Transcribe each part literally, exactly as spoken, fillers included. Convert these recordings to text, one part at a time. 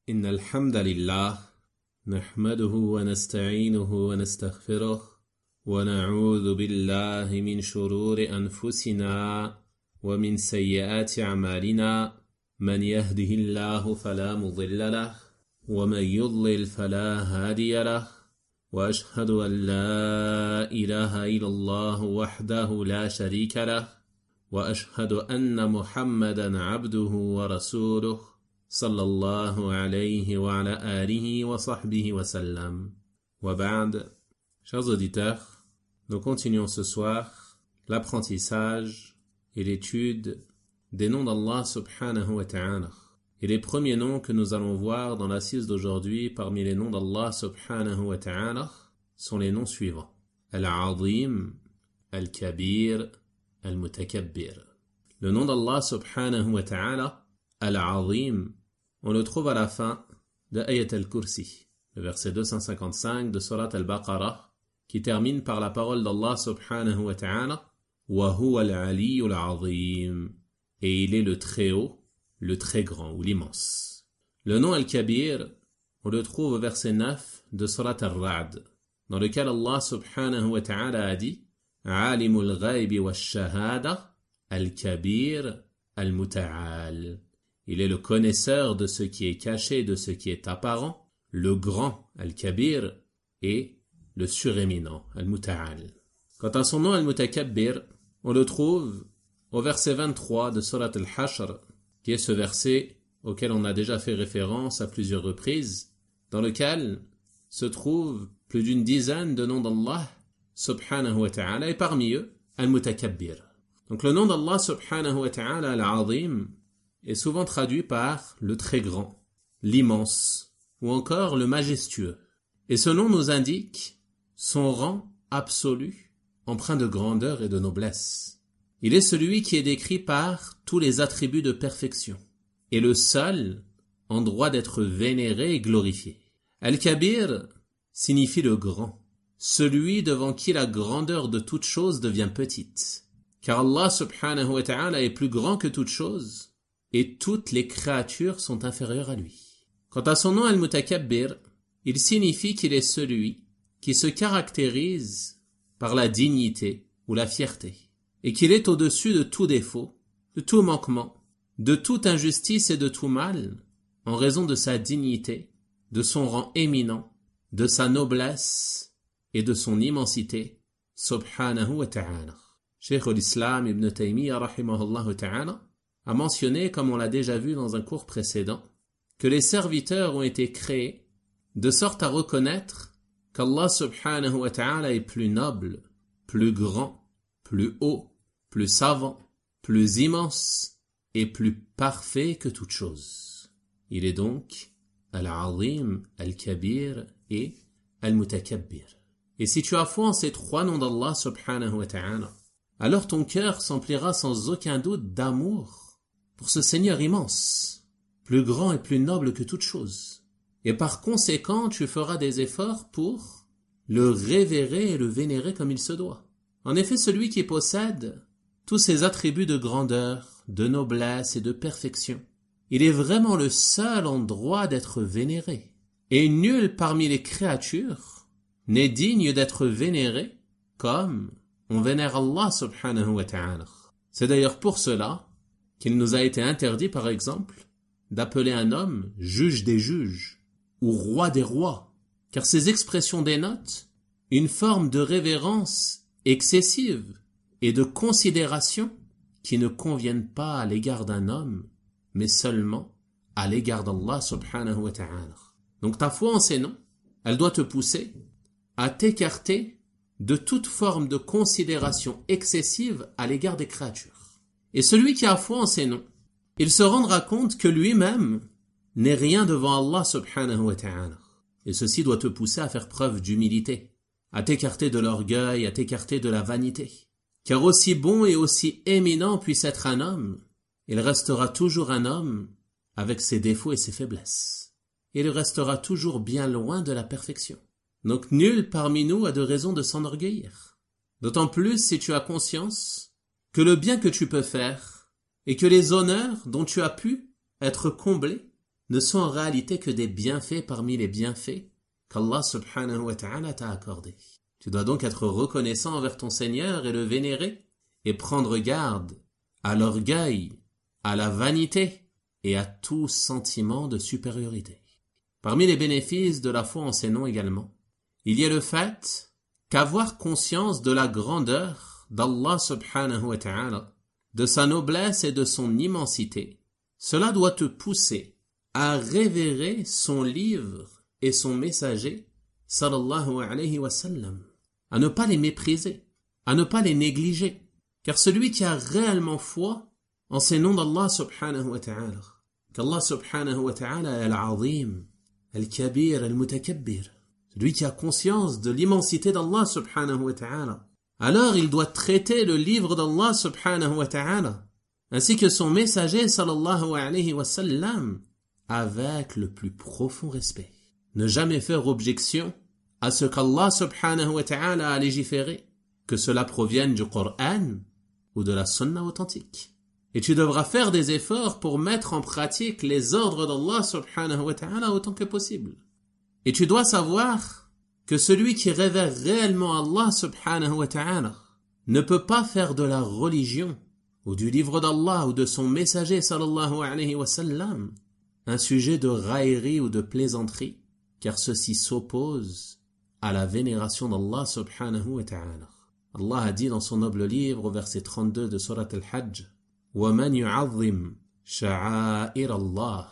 إن الحمد لله نحمده ونستعينه ونستغفره ونعوذ بالله من شرور أنفسنا ومن سيئات أعمالنا من يهده الله فلا مضل له ومن يضلل فلا هادي له وأشهد أن لا إله إلا الله وحده لا شريك له وأشهد أن محمدا عبده ورسوله صلى الله عليه وعلى آله وصحبه وسلم. وبعد, chers auditeurs, nous continuons ce soir l'apprentissage et l'étude des noms d'Allah subhanahu wa ta'ala. Et les premiers noms que nous allons voir dans l'assise d'aujourd'hui parmi les noms d'Allah subhanahu wa ta'ala sont les noms suivants. Al-Azim, Al-Kabir, Al-Mutakabbir. Le nom d'Allah subhanahu wa ta'ala, Al-Azim, on le trouve à la fin de Ayat al-Kursi, le verset deux cent cinquante-cinq de Surat al-Baqarah, qui termine par la parole d'Allah subhanahu wa ta'ala, Wa huwa al-'aliyyul 'azim, et il est le très haut, le très grand ou l'immense. Le nom Al-Kabir, on le trouve au verset neuf de Surat al-Ra'd, dans lequel Allah subhanahu wa ta'ala a dit, 'Alimul ghaybi wash-shahada, Al-Kabir, Al-Muta'al. Il est le connaisseur de ce qui est caché, de ce qui est apparent, le grand, Al-Kabir, et le suréminent, Al-Muta'al. Quant à son nom, Al-Mutakabbir, on le trouve au verset vingt-trois de Surat Al-Hashr, qui est ce verset auquel on a déjà fait référence à plusieurs reprises, dans lequel se trouvent plus d'une dizaine de noms d'Allah, subhanahu wa ta'ala, et parmi eux, Al-Mutakabbir. Donc le nom d'Allah, subhanahu wa ta'ala, Al-Azim, est souvent traduit par le très grand, l'immense, ou encore le majestueux. Et ce nom nous indique son rang absolu, empreint de grandeur et de noblesse. Il est celui qui est décrit par tous les attributs de perfection, et le seul en droit d'être vénéré et glorifié. Al-Kabir signifie le grand, celui devant qui la grandeur de toute chose devient petite. Car Allah subhanahu wa ta'ala est plus grand que toute chose, et toutes les créatures sont inférieures à lui. Quant à son nom Al-Mutakabbir, il signifie qu'il est celui qui se caractérise par la dignité ou la fierté, et qu'il est au-dessus de tout défaut, de tout manquement, de toute injustice et de tout mal, en raison de sa dignité, de son rang éminent, de sa noblesse et de son immensité, subhanahu wa ta'ala. Cheikh al-Islam Ibn Taymiyyah rahimahullah ta'ala a mentionné, comme on l'a déjà vu dans un cours précédent, que les serviteurs ont été créés de sorte à reconnaître qu'Allah subhanahu wa ta'ala est plus noble, plus grand, plus haut, plus savant, plus immense et plus parfait que toute chose. Il est donc Al-Azim, Al-Kabir et Al-Mutakabbir. Et si tu as foi en ces trois noms d'Allah subhanahu wa ta'ala, alors ton cœur s'emplira sans aucun doute d'amour pour ce Seigneur immense, plus grand et plus noble que toute chose. Et par conséquent, tu feras des efforts pour le révérer et le vénérer comme il se doit. En effet, celui qui possède tous ces attributs de grandeur, de noblesse et de perfection, il est vraiment le seul en droit d'être vénéré. Et nul parmi les créatures n'est digne d'être vénéré comme on vénère Allah subhanahu wa ta'ala. C'est d'ailleurs pour cela qu'il nous a été interdit, par exemple, d'appeler un homme juge des juges ou roi des rois, car ces expressions dénotent une forme de révérence excessive et de considération qui ne conviennent pas à l'égard d'un homme, mais seulement à l'égard d'Allah subhanahu wa ta'ala. Donc ta foi en ces noms, elle doit te pousser à t'écarter de toute forme de considération excessive à l'égard des créatures. Et celui qui a foi en ces noms, il se rendra compte que lui-même n'est rien devant Allah subhanahu wa ta'ala. Et ceci doit te pousser à faire preuve d'humilité, à t'écarter de l'orgueil, à t'écarter de la vanité. Car aussi bon et aussi éminent puisse être un homme, il restera toujours un homme avec ses défauts et ses faiblesses. Il restera toujours bien loin de la perfection. Donc nul parmi nous a de raison de s'enorgueillir. D'autant plus si tu as conscience que le bien que tu peux faire et que les honneurs dont tu as pu être comblé ne sont en réalité que des bienfaits parmi les bienfaits qu'Allah subhanahu wa ta'ala t'a accordés. Tu dois donc être reconnaissant envers ton Seigneur et le vénérer et prendre garde à l'orgueil, à la vanité et à tout sentiment de supériorité. Parmi les bénéfices de la foi en ces noms également, il y a le fait qu'avoir conscience de la grandeur d'Allah subhanahu wa ta'ala, de sa noblesse et de son immensité, cela doit te pousser à révérer son livre et son messager, sallallahu alayhi wa sallam, à ne pas les mépriser, à ne pas les négliger, car celui qui a réellement foi en ces noms d'Allah subhanahu wa ta'ala, qu'Allah subhanahu wa ta'ala est al-azim, al-kabir, al-mutakabbir, celui qui a conscience de l'immensité d'Allah subhanahu wa ta'ala, alors il doit traiter le livre d'Allah subhanahu wa ta'ala, ainsi que son messager sallallahu alayhi wa sallam, avec le plus profond respect. Ne jamais faire objection à ce qu'Allah subhanahu wa ta'ala a légiféré, que cela provienne du Coran ou de la Sunna authentique. Et tu devras faire des efforts pour mettre en pratique les ordres d'Allah subhanahu wa ta'ala autant que possible. Et tu dois savoir que celui qui révère réellement Allah subhanahu wa ta'ala ne peut pas faire de la religion ou du livre d'Allah ou de son messager sallallahu alayhi wa sallam un sujet de raillerie ou de plaisanterie, car ceci s'oppose à la vénération d'Allah subhanahu wa ta'ala. Allah a dit dans son noble livre au verset trente-deux de Surat al-Hajj, وَمَنْ يُعَظِّمْ شَعَائِرَ اللَّهِ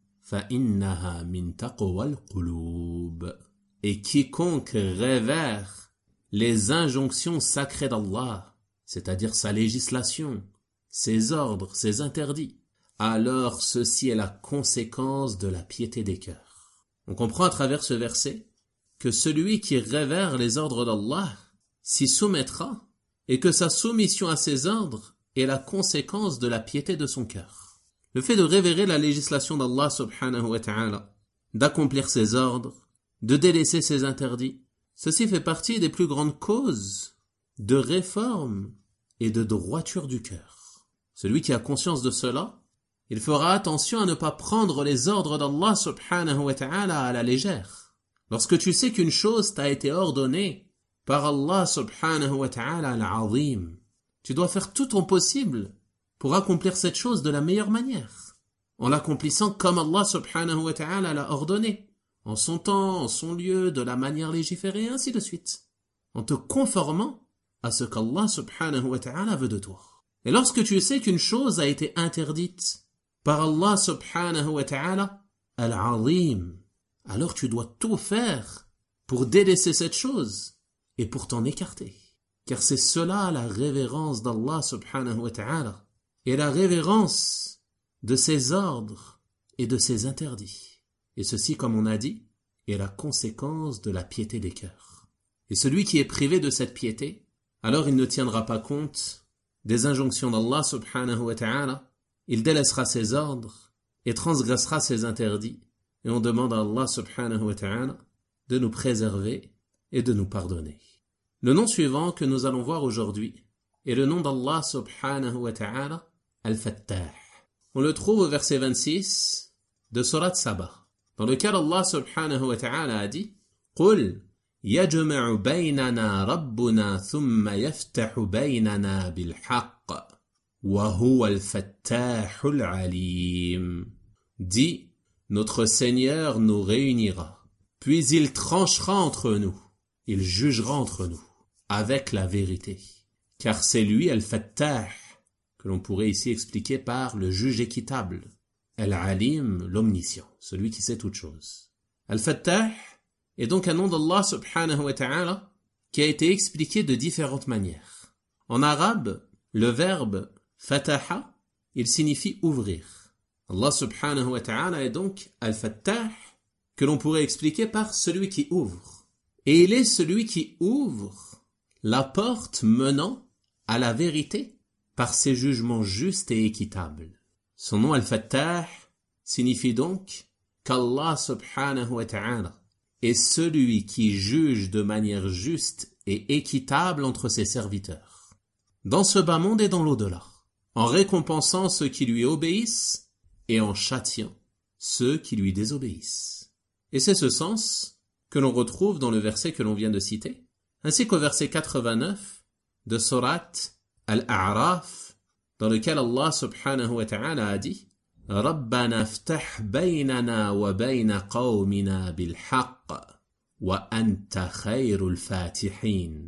فَإِنَّهَا مِنْ تَقْوَى الْقُلُوبِ. Et quiconque révère les injonctions sacrées d'Allah, c'est-à-dire sa législation, ses ordres, ses interdits, alors ceci est la conséquence de la piété des cœurs. On comprend à travers ce verset que celui qui révère les ordres d'Allah s'y soumettra et que sa soumission à ses ordres est la conséquence de la piété de son cœur. Le fait de révérer la législation d'Allah subhanahu wa ta'ala, d'accomplir ses ordres, de délaisser ses interdits, ceci fait partie des plus grandes causes de réforme et de droiture du cœur. Celui qui a conscience de cela, il fera attention à ne pas prendre les ordres d'Allah subhanahu wa ta'ala à la légère. Lorsque tu sais qu'une chose t'a été ordonnée par Allah subhanahu wa ta'ala al-azim, tu dois faire tout ton possible pour accomplir cette chose de la meilleure manière, en l'accomplissant comme Allah subhanahu wa ta'ala l'a ordonné, en son temps, en son lieu, de la manière légiférée, et ainsi de suite, en te conformant à ce qu'Allah subhanahu wa ta'ala veut de toi. Et lorsque tu sais qu'une chose a été interdite par Allah subhanahu wa ta'ala al-azim, alors tu dois tout faire pour délaisser cette chose et pour t'en écarter. Car c'est cela la révérence d'Allah subhanahu wa ta'ala et la révérence de ses ordres et de ses interdits. Et ceci, comme on a dit, est la conséquence de la piété des cœurs. Et celui qui est privé de cette piété, alors il ne tiendra pas compte des injonctions d'Allah subhanahu wa ta'ala, il délaissera ses ordres et transgressera ses interdits. Et on demande à Allah subhanahu wa ta'ala de nous préserver et de nous pardonner. Le nom suivant que nous allons voir aujourd'hui est le nom d'Allah subhanahu wa ta'ala, Al-Fattah. On le trouve au verset vingt-six de Surat Saba, dans lequel Allah subhanahu wa ta'ala a dit قُلْ يَجْمَعُ بَيْنَنَا رَبُّنَا ثُمَّ يَفْتَحُ بَيْنَنَا بِالْحَقِّ وَهُوَ الْفَتَّاحُ الْعَلِيمُ. Dis, notre Seigneur nous réunira, puis il tranchera entre nous, il jugera entre nous, avec la vérité. Car c'est lui Al-Fattah, que l'on pourrait ici expliquer par le juge équitable, Al-Alim, l'omniscient, celui qui sait toutes choses. Al-Fattah est donc un nom d'Allah subhanahu wa ta'ala qui a été expliqué de différentes manières. En arabe, le verbe fataha, il signifie ouvrir. Allah subhanahu wa ta'ala est donc Al-Fattah, que l'on pourrait expliquer par celui qui ouvre. Et il est celui qui ouvre la porte menant à la vérité par ses jugements justes et équitables. Son nom Al-Fattah signifie donc qu'Allah subhanahu wa ta'ala est celui qui juge de manière juste et équitable entre ses serviteurs, dans ce bas monde et dans l'au-delà, en récompensant ceux qui lui obéissent et en châtiant ceux qui lui désobéissent. Et c'est ce sens que l'on retrouve dans le verset que l'on vient de citer, ainsi qu'au verset quatre-vingt-neuf de Sourate Al-A'raf, dans lequel Allah subhanahu wa ta'ala a dit « Rabbana ftah baynana wa bayna qawmina bilhaq, wa anta khayrul fatihin »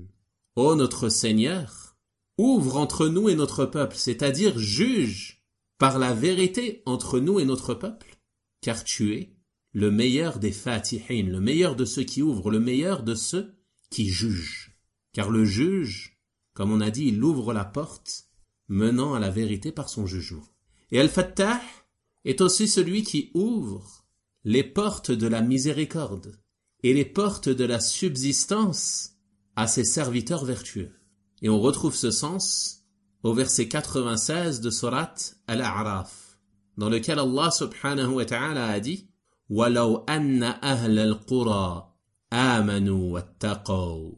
Ô notre Seigneur, ouvre entre nous et notre peuple, c'est-à-dire juge par la vérité entre nous et notre peuple, car tu es le meilleur des fatihin, le meilleur de ceux qui ouvrent, le meilleur de ceux qui jugent. Car le juge, comme on a dit, il ouvre la porte menant à la vérité par son jugement. Et Al-Fattah est aussi celui qui ouvre les portes de la miséricorde et les portes de la subsistance à ses serviteurs vertueux. Et on retrouve ce sens au verset quatre-vingt-seize de Sourate Al-A'raf, dans lequel Allah subhanahu wa ta'ala a dit « وَلَوْ أَنَّ أَهْلَ الْقُرَى آمَنُوا وَاتَّقَوْا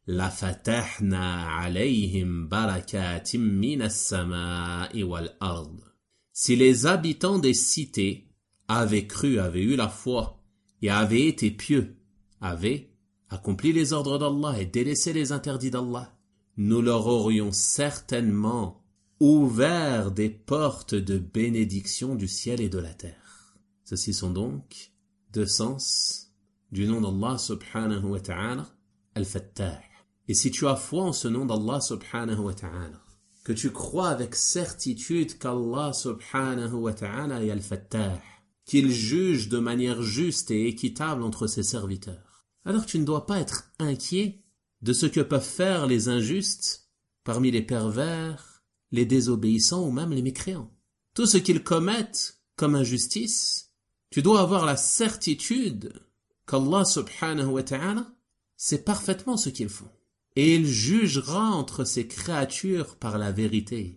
لَفَتَحْنَا عَلَيْهِمْ بَرَكَاتٍ مِّنَ السَّمَاءِ وَالْأَرْضِ » Si les habitants des cités avaient cru, avaient eu la foi et avaient été pieux, avaient accompli les ordres d'Allah et délaissé les interdits d'Allah, nous leur aurions certainement ouvert des portes de bénédiction du ciel et de la terre. Ceci sont donc deux sens du nom d'Allah subhanahu wa ta'ala, Al-Fattah. Et si tu as foi en ce nom d'Allah subhanahu wa ta'ala, que tu crois avec certitude qu'Allah subhanahu wa ta'ala est Al-Fattah, qu'il juge de manière juste et équitable entre ses serviteurs, alors tu ne dois pas être inquiet de ce que peuvent faire les injustes parmi les pervers, les désobéissants ou même les mécréants. Tout ce qu'ils commettent comme injustice, tu dois avoir la certitude qu'Allah subhanahu wa ta'ala sait parfaitement ce qu'ils font. Et il jugera entre ses créatures par la vérité.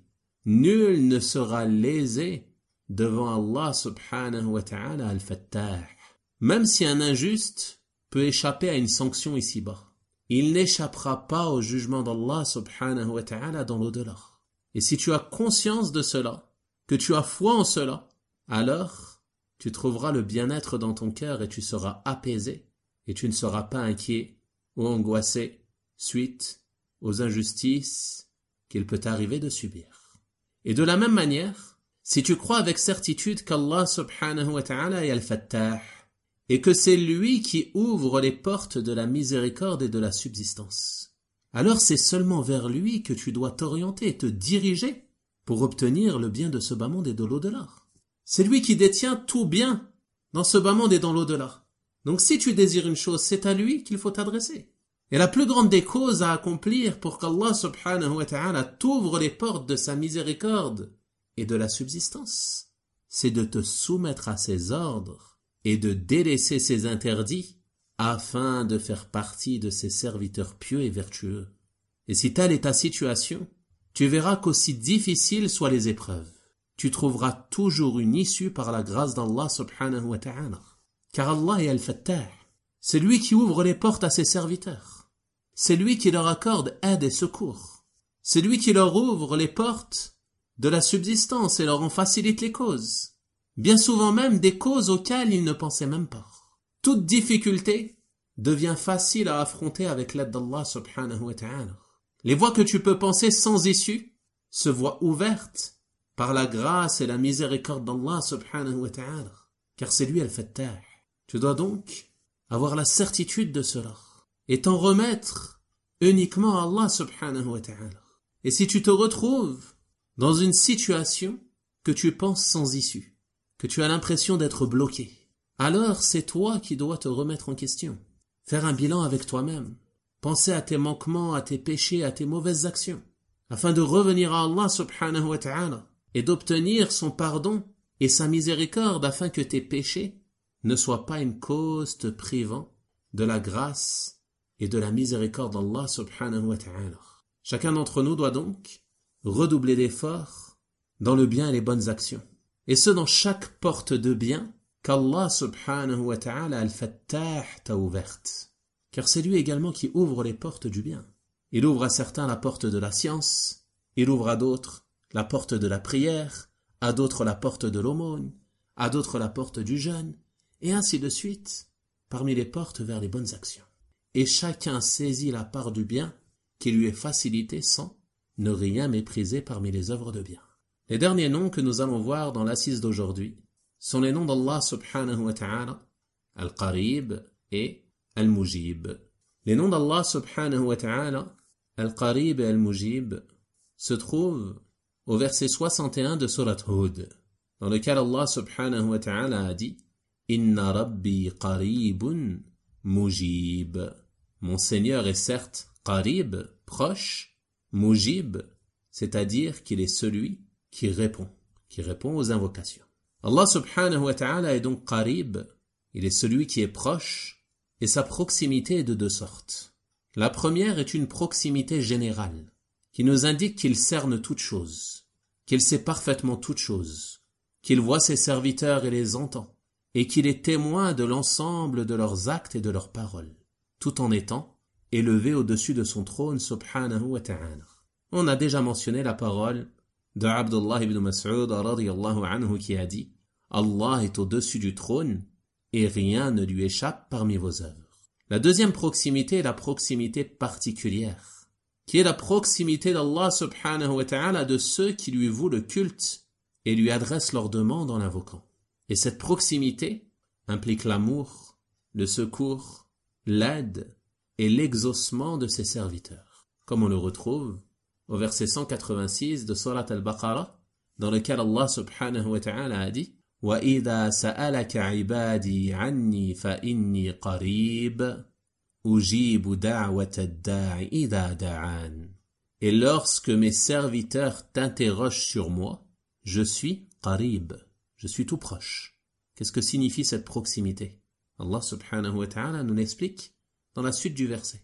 Nul ne sera lésé devant Allah subhanahu wa ta'ala al-Fattah. Même si un injuste peut échapper à une sanction ici-bas, il n'échappera pas au jugement d'Allah subhanahu wa ta'ala dans l'au-delà. Et si tu as conscience de cela, que tu as foi en cela, alors tu trouveras le bien-être dans ton cœur et tu seras apaisé et tu ne seras pas inquiet ou angoissé suite aux injustices qu'il peut t'arriver de subir. Et de la même manière, si tu crois avec certitude qu'Allah subhanahu wa ta'ala est Al-Fattah et que c'est lui qui ouvre les portes de la miséricorde et de la subsistance, alors c'est seulement vers lui que tu dois t'orienter et te diriger pour obtenir le bien de ce bas monde et de l'au-delà. C'est lui qui détient tout bien dans ce bas monde et dans l'au-delà. Donc si tu désires une chose, c'est à lui qu'il faut t'adresser. Et la plus grande des causes à accomplir pour qu'Allah subhanahu wa ta'ala t'ouvre les portes de sa miséricorde et de la subsistance, c'est de te soumettre à ses ordres et de délaisser ses interdits afin de faire partie de ses serviteurs pieux et vertueux. Et si telle est ta situation, tu verras qu'aussi difficiles soient les épreuves, tu trouveras toujours une issue par la grâce d'Allah subhanahu wa ta'ala. Car Allah est Al-Fattah, c'est lui qui ouvre les portes à ses serviteurs. C'est lui qui leur accorde aide et secours. C'est lui qui leur ouvre les portes de la subsistance et leur en facilite les causes. Bien souvent même des causes auxquelles ils ne pensaient même pas. Toute difficulté devient facile à affronter avec l'aide d'Allah subhanahu wa ta'ala. Les voies que tu peux penser sans issue se voient ouvertes par la grâce et la miséricorde d'Allah subhanahu wa ta'ala. Car c'est lui Al-Fattah. Tu dois donc avoir la certitude de cela et t'en remettre uniquement à Allah subhanahu wa ta'ala. Et si tu te retrouves dans une situation que tu penses sans issue, que tu as l'impression d'être bloqué, alors c'est toi qui dois te remettre en question, faire un bilan avec toi-même, penser à tes manquements, à tes péchés, à tes mauvaises actions, afin de revenir à Allah subhanahu wa ta'ala et d'obtenir son pardon et sa miséricorde afin que tes péchés ne soient pas une cause te privant de la grâce et de la miséricorde d'Allah subhanahu wa ta'ala. Chacun d'entre nous doit donc redoubler d'efforts dans le bien et les bonnes actions. Et ce dans chaque porte de bien qu'Allah subhanahu wa ta'ala Al-Fattah t'a ouverte. Car c'est lui également qui ouvre les portes du bien. Il ouvre à certains la porte de la science, il ouvre à d'autres la porte de la prière, à d'autres la porte de l'aumône, à d'autres la porte du jeûne, et ainsi de suite, parmi les portes vers les bonnes actions. Et chacun saisit la part du bien qui lui est facilitée sans ne rien mépriser parmi les œuvres de bien. Les derniers noms que nous allons voir dans l'assise d'aujourd'hui sont les noms d'Allah subhanahu wa ta'ala, Al-Qarib et Al-Mujib. Les noms d'Allah subhanahu wa ta'ala, Al-Qarib et Al-Mujib, se trouvent au verset soixante et un de Surat Hud, dans lequel Allah subhanahu wa ta'ala a dit « Inna Rabbi qaribun mujib » Mon Seigneur est certes qarib, proche, mujib, c'est-à-dire qu'il est celui qui répond, qui répond aux invocations. Allah subhanahu wa ta'ala est donc qarib, il est celui qui est proche, et sa proximité est de deux sortes. La première est une proximité générale, qui nous indique qu'il cerne toutes choses, qu'il sait parfaitement toutes choses, qu'il voit ses serviteurs et les entend, et qu'il est témoin de l'ensemble de leurs actes et de leurs paroles, tout en étant élevé au-dessus de son trône subhanahu wa ta'ala. On a déjà mentionné la parole de Abdullah ibn Mas'ud radiyallahu anhu qui a dit « Allah est au-dessus du trône et rien ne lui échappe parmi vos œuvres. » La deuxième proximité est la proximité particulière, qui est la proximité d'Allah subhanahu wa ta'ala de ceux qui lui vouent le culte et lui adressent leurs demandes en l'invoquant. Et cette proximité implique l'amour, le secours, l'aide et l'exaucement de ses serviteurs, comme on le retrouve au verset cent quatre-vingt-six de Surat Al-Baqarah, dans lequel Allah subhanahu wa ta'ala a dit « وَإِذَا سَأَلَكَ عِبَادِي عَنِّي فَإِنِّي قَرِيبٌ أُجِيبُ دَعْوَةَ الدَّاعِ إِذَا دَعَانِ » Et lorsque mes serviteurs t'interrogent sur moi, je suis qarib, je suis tout proche. Qu'est-ce que signifie cette proximité? Allah subhanahu wa ta'ala nous l'explique dans la suite du verset.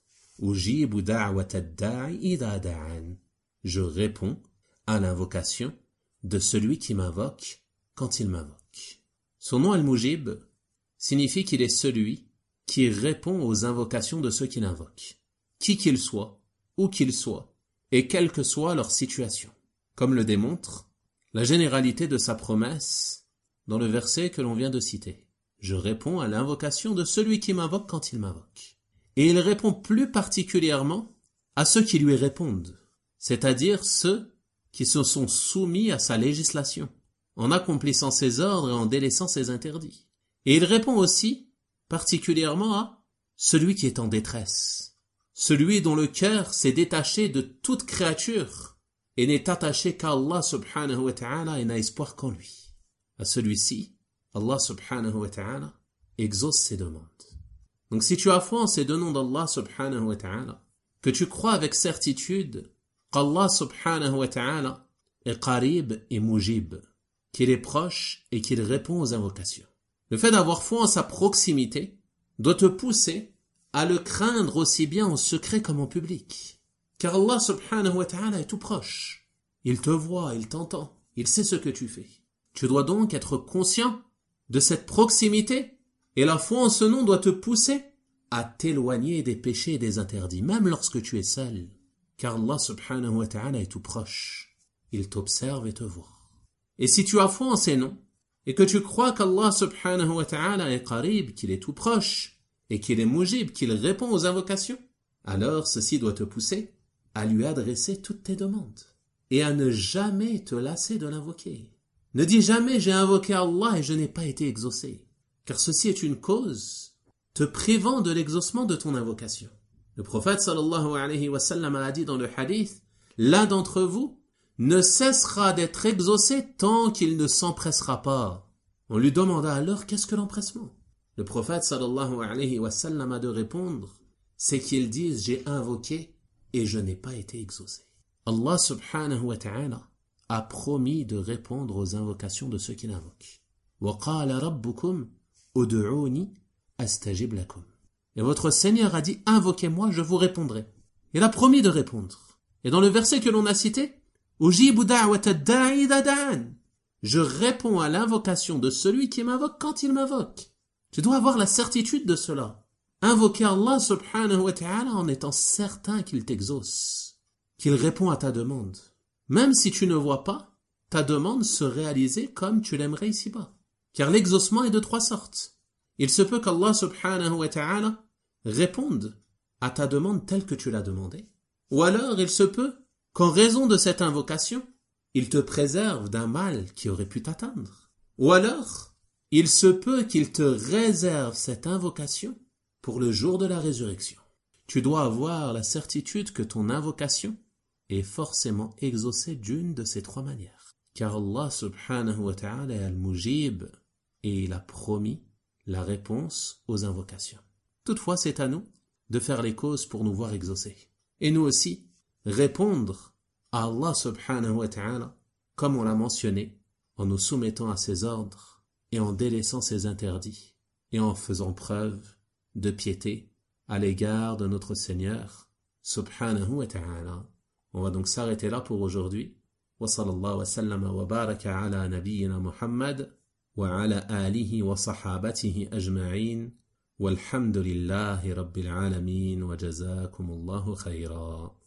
Ujibu da'wata ad-da'i idha da'an. Je réponds à l'invocation de celui qui m'invoque quand il m'invoque. Son nom Al-Mujib signifie qu'il est celui qui répond aux invocations de ceux qui l'invoquent, qui qu'il soit, où qu'il soit, et quelle que soit leur situation. Comme le démontre la généralité de sa promesse dans le verset que l'on vient de citer. Je réponds à l'invocation de celui qui m'invoque quand il m'invoque. Et il répond plus particulièrement à ceux qui lui répondent, c'est-à-dire ceux qui se sont soumis à sa législation, en accomplissant ses ordres et en délaissant ses interdits. Et il répond aussi particulièrement à celui qui est en détresse, celui dont le cœur s'est détaché de toute créature et n'est attaché qu'à Allah subhanahu wa ta'ala et n'a espoir qu'en lui. À celui-ci, Allah subhanahu wa ta'ala exauce ses demandes. Donc si tu as foi en ces deux noms d'Allah subhanahu wa ta'ala, que tu crois avec certitude qu'Allah subhanahu wa ta'ala est qarib et mujib, qu'il est proche et qu'il répond aux invocations. Le fait d'avoir foi en sa proximité doit te pousser à le craindre aussi bien en secret comme en public. Car Allah subhanahu wa ta'ala est tout proche. Il te voit, il t'entend, il sait ce que tu fais. Tu dois donc être conscient de cette proximité et la foi en ce nom doit te pousser à t'éloigner des péchés et des interdits, même lorsque tu es seul. Car Allah subhanahu wa ta'ala est tout proche. Il t'observe et te voit. Et si tu as foi en ces noms, et que tu crois qu'Allah subhanahu wa ta'ala est qarib, qu'il est tout proche, et qu'il est mujib, qu'il répond aux invocations, alors ceci doit te pousser à lui adresser toutes tes demandes, et à ne jamais te lasser de l'invoquer. Ne dis jamais j'ai invoqué Allah et je n'ai pas été exaucé, car ceci est une cause te privant de l'exaucement de ton invocation. Le prophète sallallahu alayhi wa sallam a dit dans le hadith, l'un d'entre vous ne cessera d'être exaucé tant qu'il ne s'empressera pas. On lui demanda alors qu'est-ce que l'empressement? Le prophète sallallahu alayhi wa sallam a de répondre, c'est qu'ils disent j'ai invoqué et je n'ai pas été exaucé. Allah subhanahu wa ta'ala a promis de répondre aux invocations de ceux qui l'invoquent. Wa qala rabbukum ud'uni astajib lakum. Et votre Seigneur a dit invoquez-moi, je vous répondrai. Il a promis de répondre. Et dans le verset que l'on a cité, Ujibu da'wata ad-da'i idha da'an. Je réponds à l'invocation de celui qui m'invoque quand il m'invoque. Tu dois avoir la certitude de cela. Invoquer Allah subhanahu wa ta'ala en étant certain qu'il t'exauce, qu'il répond à ta demande. Même si tu ne vois pas ta demande se réaliser comme tu l'aimerais ici-bas. Car l'exaucement est de trois sortes. Il se peut qu'Allah subhanahu wa ta'ala réponde à ta demande telle que tu l'as demandée. Ou alors il se peut qu'en raison de cette invocation, il te préserve d'un mal qui aurait pu t'atteindre. Ou alors, il se peut qu'il te réserve cette invocation pour le jour de la résurrection. Tu dois avoir la certitude que ton invocation est forcément exaucée d'une de ces trois manières. Car Allah subhanahu wa ta'ala est al-Mujib et il a promis la réponse aux invocations. Toutefois, c'est à nous de faire les causes pour nous voir exaucer. Et nous aussi, répondre à Allah subhanahu wa ta'ala, comme on l'a mentionné, en nous soumettant à ses ordres et en délaissant ses interdits et en faisant preuve de piété à l'égard de notre Seigneur subhanahu wa ta'ala. On va donc s'arrêter là pour aujourd'hui. Wa sallallahu wa sallama wa baraka ala nabiyyina Muhammad wa ala alihi wa sahabatihi ajma'in walhamdulillahi rabbil alamin wa jazakumullahu khayra.